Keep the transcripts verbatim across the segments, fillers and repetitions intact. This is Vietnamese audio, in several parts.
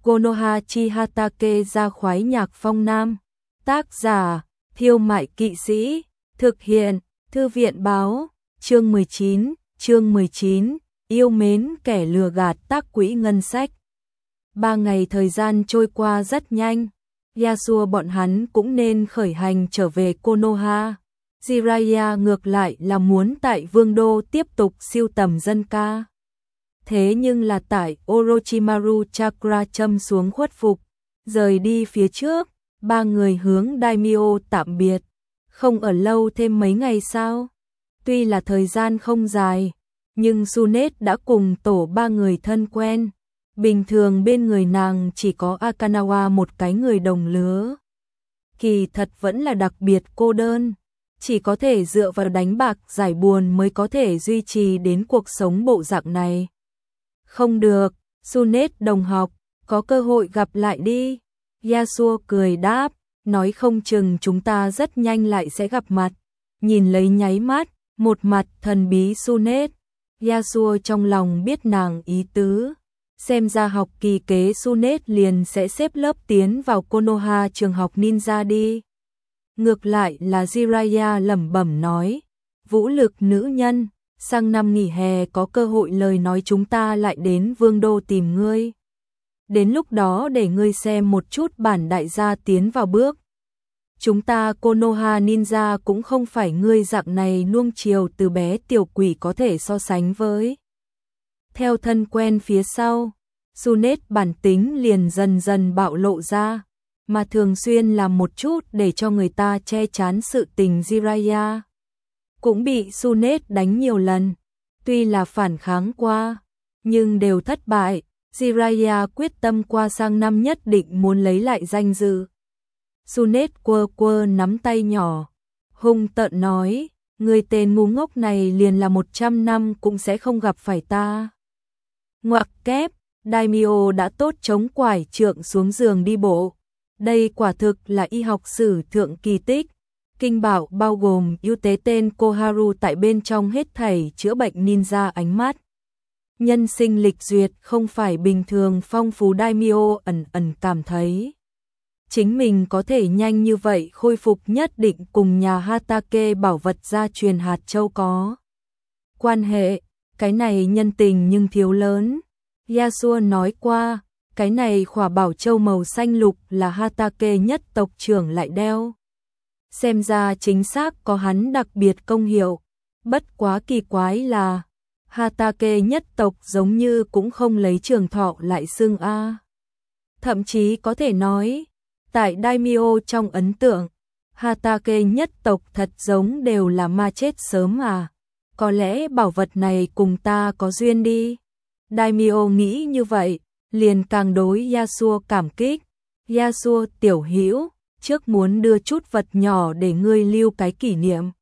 Konoha chi Hatake ra khoái nhạc phong nam. Tác giả, Thiêu Mại Kỵ Sĩ. Thực hiện, Thư viện báo. Chương mười chín, chương mười chín, yêu mến kẻ lừa gạt tác quỹ ngân sách. Ba ngày thời gian trôi qua rất nhanh. Yasuo bọn hắn cũng nên khởi hành trở về Konoha. Jiraiya ngược lại là muốn tại Vương Đô tiếp tục siêu tầm dân ca. Thế nhưng là tại Orochimaru Chakra châm xuống khuất phục, rời đi phía trước, ba người hướng Daimyo tạm biệt, không ở lâu thêm mấy ngày sao? Tuy là thời gian không dài, nhưng Tsunade đã cùng tổ ba người thân quen. Bình thường bên người nàng chỉ có Akanawa một cái người đồng lứa. Kỳ thật vẫn là đặc biệt cô đơn, chỉ có thể dựa vào đánh bạc giải buồn mới có thể duy trì đến cuộc sống bộ dạng này. Không được, Tsunade đồng học, có cơ hội gặp lại đi. Yasuo cười đáp, nói không chừng chúng ta rất nhanh lại sẽ gặp mặt. Nhìn lấy nháy mắt, một mặt thần bí Tsunade. Yasuo trong lòng biết nàng ý tứ. Xem ra học kỳ kế Tsunade liền sẽ xếp lớp tiến vào Konoha trường học ninja đi. Ngược lại là Jiraiya lẩm bẩm nói, vũ lực nữ nhân, sang năm nghỉ hè có cơ hội lời nói chúng ta lại đến Vương Đô tìm ngươi. Đến lúc đó để ngươi xem một chút bản đại gia tiến vào bước. Chúng ta Konoha ninja cũng không phải ngươi dạng này nuông chiều từ bé tiểu quỷ có thể so sánh với. Theo thân quen phía sau, Tsunade bản tính liền dần dần bạo lộ ra, mà thường xuyên làm một chút để cho người ta che chắn sự tình. Jiraiya cũng bị Tsunade đánh nhiều lần, tuy là phản kháng qua, nhưng đều thất bại. Jiraiya quyết tâm qua sang năm nhất định muốn lấy lại danh dự. Tsunade quơ quơ nắm tay nhỏ, hung tợn nói, người tên ngu ngốc này liền là một trăm năm cũng sẽ không gặp phải ta. Ngoặc kép, Daimyo đã tốt chống quải trượng xuống giường đi bộ. Đây quả thực là y học sử thượng kỳ tích. Kinh bảo bao gồm ưu tế tên Koharu tại bên trong hết thảy chữa bệnh ninja ánh mắt. Nhân sinh lịch duyệt không phải bình thường phong phú. Daimyo ẩn ẩn cảm thấy chính mình có thể nhanh như vậy khôi phục nhất định cùng nhà Hatake bảo vật gia truyền hạt châu có quan hệ, cái này nhân tình nhưng thiếu lớn. Yasuo nói qua, cái này khỏa bảo châu màu xanh lục là Hatake nhất tộc trưởng lại đeo. Xem ra chính xác có hắn đặc biệt công hiệu, bất quá kỳ quái là Hatake nhất tộc giống như cũng không lấy trường thọ lại xưng a. Thậm chí có thể nói, tại Daimyo trong ấn tượng, Hatake nhất tộc thật giống đều là ma chết sớm à. Có lẽ bảo vật này cùng ta có duyên đi. Daimyo nghĩ như vậy, liền càng đối Yasuo cảm kích. Yasuo tiểu hữu, trước muốn đưa chút vật nhỏ để ngươi lưu cái kỷ niệm.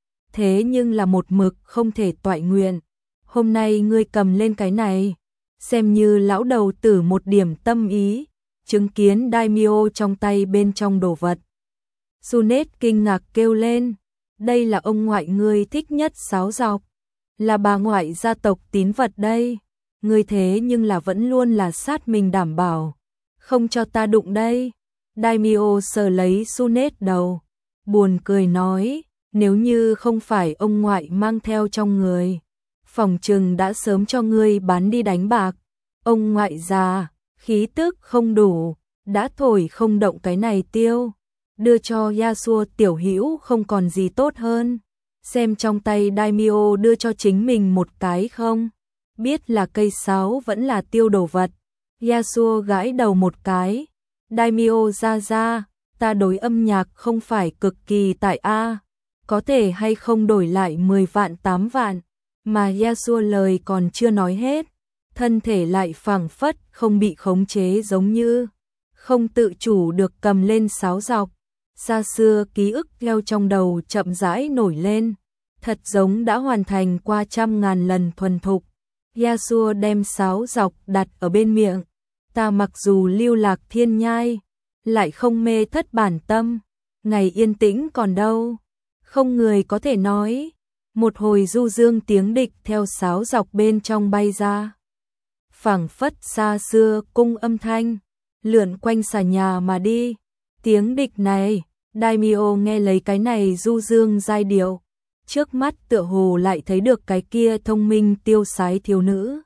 Thế nhưng là một mực không thể toại nguyện. Hôm nay ngươi cầm lên cái này, xem như lão đầu tử một điểm tâm ý, chứng kiến Daimyo trong tay bên trong đồ vật. Tsunade kinh ngạc kêu lên, đây là ông ngoại ngươi thích nhất sáo dọc, là bà ngoại gia tộc tín vật đây, ngươi thế nhưng là vẫn luôn là sát mình đảm bảo, không cho ta đụng đây. Daimyo sờ lấy Tsunade đầu, buồn cười nói, nếu như không phải ông ngoại mang theo trong người, phòng trừng đã sớm cho ngươi bán đi đánh bạc. Ông ngoại già, khí tức không đủ, đã thổi không động cái này tiêu, đưa cho Yasuo tiểu hữu không còn gì tốt hơn. Xem trong tay Daimyo đưa cho chính mình một cái không, biết là cây sáo vẫn là tiêu đồ vật. Yasuo gãi đầu một cái, Daimyo ra ra, ta đối âm nhạc không phải cực kỳ tại A, có thể hay không đổi lại mười vạn tám vạn. Mà Yasuo lời còn chưa nói hết, thân thể lại phảng phất không bị khống chế giống như không tự chủ được cầm lên sáo dọc. Xa xưa ký ức theo trong đầu chậm rãi nổi lên, thật giống đã hoàn thành qua trăm ngàn lần thuần thục. Yasuo đem sáo dọc đặt ở bên miệng, ta mặc dù lưu lạc thiên nhai, lại không mê thất bản tâm, ngày yên tĩnh còn đâu, không người có thể nói. Một hồi du dương tiếng địch theo sáo dọc bên trong bay ra, phảng phất xa xưa cung âm thanh, lượn quanh xà nhà mà đi. Tiếng địch này, Daimyo nghe lấy cái này du dương giai điệu. Trước mắt tựa hồ lại thấy được cái kia thông minh tiêu sái thiếu nữ.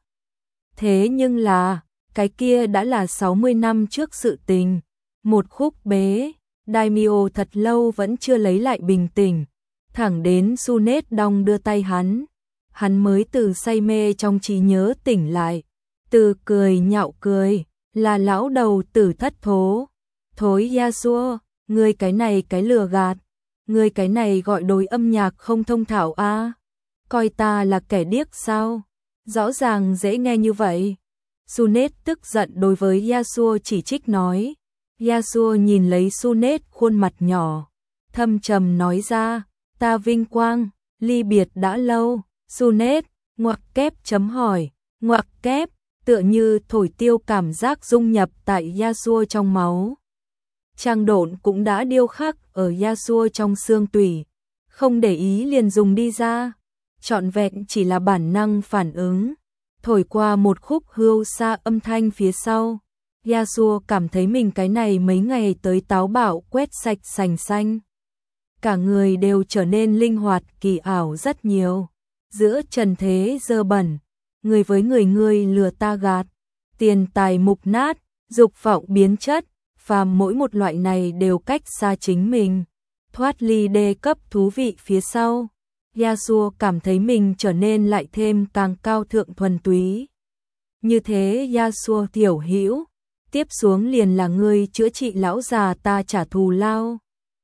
Thế nhưng là, cái kia đã là sáu mươi năm trước sự tình. Một khúc bế, Daimyo thật lâu vẫn chưa lấy lại bình tĩnh. Thẳng đến Sunet đong đưa tay hắn. Hắn mới từ say mê trong trí nhớ tỉnh lại. Từ cười nhạo cười, là lão đầu tử thất thố. Thối Yasuo, ngươi cái này cái lừa gạt. Ngươi cái này gọi đối âm nhạc không thông thạo a à? Coi ta là kẻ điếc sao? Rõ ràng dễ nghe như vậy. Sunet tức giận đối với Yasuo chỉ trích nói. Yasuo nhìn lấy Sunet khuôn mặt nhỏ, thâm trầm nói ra, ta vinh quang, ly biệt đã lâu. Sunet, ngoặc kép chấm hỏi, ngoặc kép, tựa như thổi tiêu cảm giác dung nhập tại Yasuo trong máu. Trang độn cũng đã điêu khắc ở Yasuo trong xương tủy, không để ý liền dùng đi ra, trọn vẹn chỉ là bản năng phản ứng. Thổi qua một khúc hưu xa âm thanh phía sau, Yasuo cảm thấy mình cái này mấy ngày tới táo bạo quét sạch sành xanh. Cả người đều trở nên linh hoạt kỳ ảo rất nhiều. Giữa trần thế dơ bẩn, người với người ngươi lừa ta gạt, tiền tài mục nát, dục vọng biến chất, phàm mỗi một loại này đều cách xa chính mình. Thoát ly đê cấp thú vị phía sau, Yasuo cảm thấy mình trở nên lại thêm càng cao thượng thuần túy. Như thế Yasuo tiểu hữu, tiếp xuống liền là ngươi chữa trị lão già ta trả thù lao.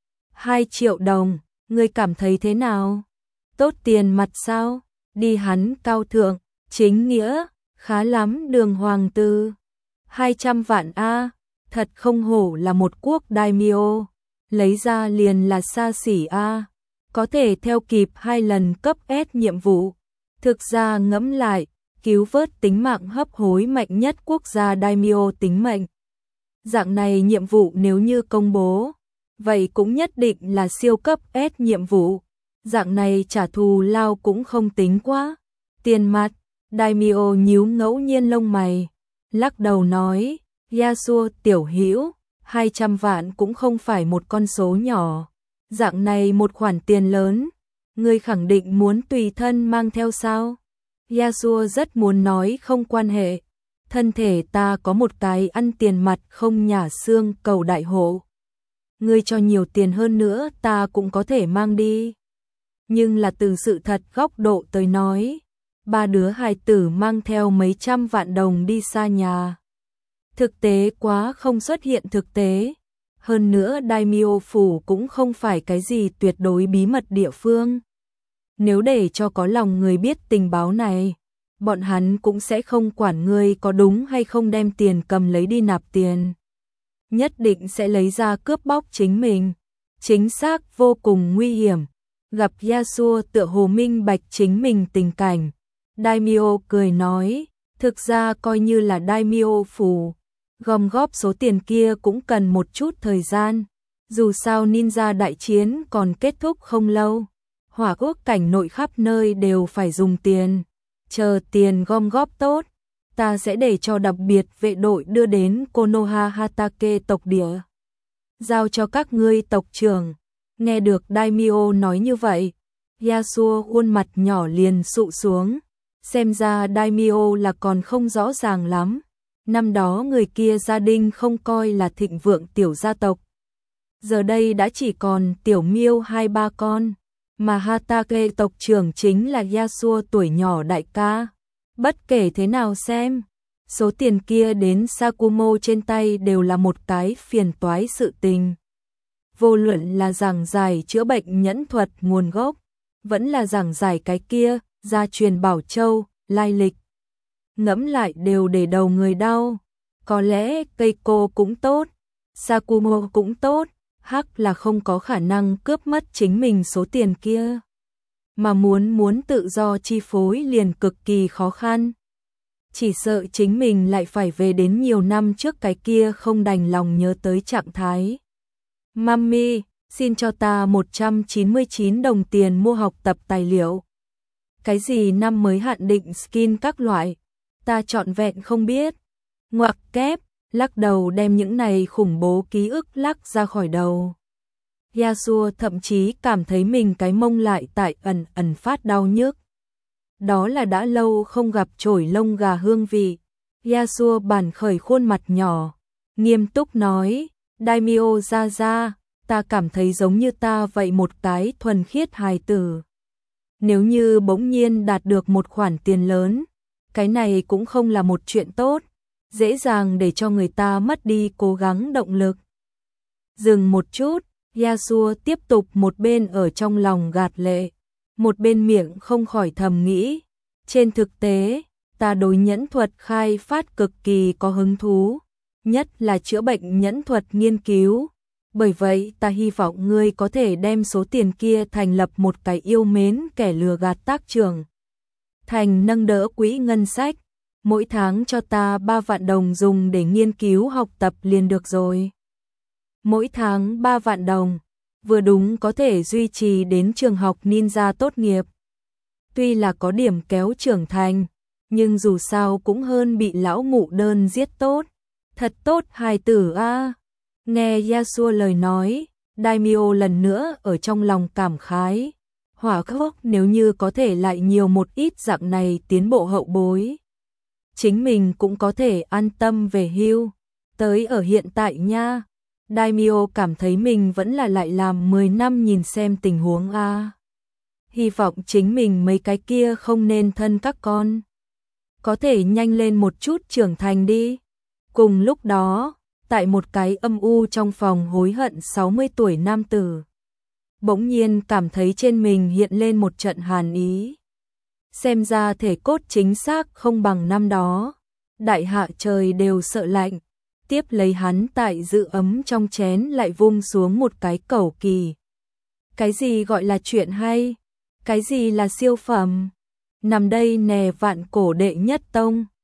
Hai triệu đồng, ngươi cảm thấy thế nào? Tốt tiền mặt sao? Đi hắn cao thượng, chính nghĩa, khá lắm đường hoàng tư. Hai trăm vạn a, thật không hổ là một quốc daimyo, lấy ra liền là xa xỉ a, có thể theo kịp hai lần cấp S nhiệm vụ. Thực ra ngẫm lại, cứu vớt tính mạng hấp hối mạnh nhất quốc gia daimyo tính mệnh. Dạng này nhiệm vụ nếu như công bố, vậy cũng nhất định là siêu cấp S nhiệm vụ. Dạng này trả thù lao cũng không tính quá. Tiền mặt, Daimyo nhíu ngẫu nhiên lông mày, lắc đầu nói, Yasuo tiểu hữu, hai trăm vạn cũng không phải một con số nhỏ. Dạng này một khoản tiền lớn, ngươi khẳng định muốn tùy thân mang theo sao? Yasuo rất muốn nói không quan hệ, thân thể ta có một cái ăn tiền mặt không nhả xương cầu đại hộ. Ngươi cho nhiều tiền hơn nữa ta cũng có thể mang đi. Nhưng là từ sự thật góc độ tới nói, ba đứa hài tử mang theo mấy trăm vạn đồng đi xa nhà. Thực tế quá không xuất hiện thực tế. Hơn nữa Daimyo phủ cũng không phải cái gì tuyệt đối bí mật địa phương. Nếu để cho có lòng người biết tình báo này, bọn hắn cũng sẽ không quản ngươi có đúng hay không đem tiền cầm lấy đi nạp tiền. Nhất định sẽ lấy ra cướp bóc chính mình. Chính xác vô cùng nguy hiểm. Gặp Yasuo tựa hồ minh bạch chính mình tình cảnh. Daimyo cười nói, thực ra coi như là Daimyo phủ, gom góp số tiền kia cũng cần một chút thời gian. Dù sao ninja đại chiến còn kết thúc không lâu. Hỏa quốc cảnh nội khắp nơi đều phải dùng tiền. Chờ tiền gom góp tốt, ta sẽ để cho đặc biệt vệ đội đưa đến Konoha Hatake tộc địa. Giao cho các ngươi tộc trưởng. Nghe được Daimyo nói như vậy, Yasuo khuôn mặt nhỏ liền sụ xuống. Xem ra Daimyo là còn không rõ ràng lắm. Năm đó người kia gia đình không coi là thịnh vượng tiểu gia tộc. Giờ đây đã chỉ còn tiểu miêu hai ba con. Mà Hatake tộc trưởng chính là Yasuo tuổi nhỏ đại ca. Bất kể thế nào xem, số tiền kia đến Sakumo trên tay đều là một cái phiền toái sự tình. Vô luận là giảng giải chữa bệnh nhẫn thuật nguồn gốc, vẫn là giảng giải cái kia, gia truyền bảo châu, lai lịch. Ngẫm lại đều để đầu người đau. Có lẽ Keiko cũng tốt, Sakumo cũng tốt, hắc là không có khả năng cướp mất chính mình số tiền kia. Mà muốn muốn tự do chi phối liền cực kỳ khó khăn. Chỉ sợ chính mình lại phải về đến nhiều năm trước cái kia không đành lòng nhớ tới trạng thái. Mami, xin cho ta một trăm chín mươi chín đồng tiền mua học tập tài liệu. Cái gì năm mới hạn định skin các loại, ta trọn vẹn không biết. Ngoặc kép, lắc đầu đem những này khủng bố ký ức lắc ra khỏi đầu. Yasuo thậm chí cảm thấy mình cái mông lại tại ẩn ẩn phát đau nhức. Đó là đã lâu không gặp chổi lông gà hương vị. Yasuo bản khởi khuôn mặt nhỏ, nghiêm túc nói, Daimyo ra ra, ta cảm thấy giống như ta vậy một cái thuần khiết hài tử. Nếu như bỗng nhiên đạt được một khoản tiền lớn, cái này cũng không là một chuyện tốt, dễ dàng để cho người ta mất đi cố gắng động lực. Dừng một chút, Yasuo tiếp tục một bên ở trong lòng gạt lệ, một bên miệng không khỏi thầm nghĩ, trên thực tế, ta đối nhẫn thuật khai phát cực kỳ có hứng thú, nhất là chữa bệnh nhẫn thuật nghiên cứu. Bởi vậy ta hy vọng ngươi có thể đem số tiền kia thành lập một cái yêu mến kẻ lừa gạt tác trường. Thành nâng đỡ quỹ ngân sách, mỗi tháng cho ta ba vạn đồng dùng để nghiên cứu học tập liền được rồi. Mỗi tháng ba vạn đồng, vừa đúng có thể duy trì đến trường học ninja tốt nghiệp. Tuy là có điểm kéo trưởng thành, nhưng dù sao cũng hơn bị lão mụ đơn giết tốt. Thật tốt hài tử a. Nghe Yasuo lời nói, Daimyo lần nữa ở trong lòng cảm khái. Hỏa khốc nếu như có thể lại nhiều một ít dạng này tiến bộ hậu bối. Chính mình cũng có thể an tâm về hưu. Tới ở hiện tại nha, Daimyo cảm thấy mình vẫn là lại làm mười năm nhìn xem tình huống a. Hy vọng chính mình mấy cái kia không nên thân các con. Có thể nhanh lên một chút trưởng thành đi. Cùng lúc đó, tại một cái âm u trong phòng hối hận sáu mươi tuổi nam tử, bỗng nhiên cảm thấy trên mình hiện lên một trận hàn ý. Xem ra thể cốt chính xác không bằng năm đó. Đại hạ trời đều sợ lạnh. Tiếp lấy hắn tại giữ ấm trong chén lại vung xuống một cái cẩu kỳ. Cái gì gọi là chuyện hay? Cái gì là siêu phẩm? Nằm đây nè vạn cổ đệ nhất tông.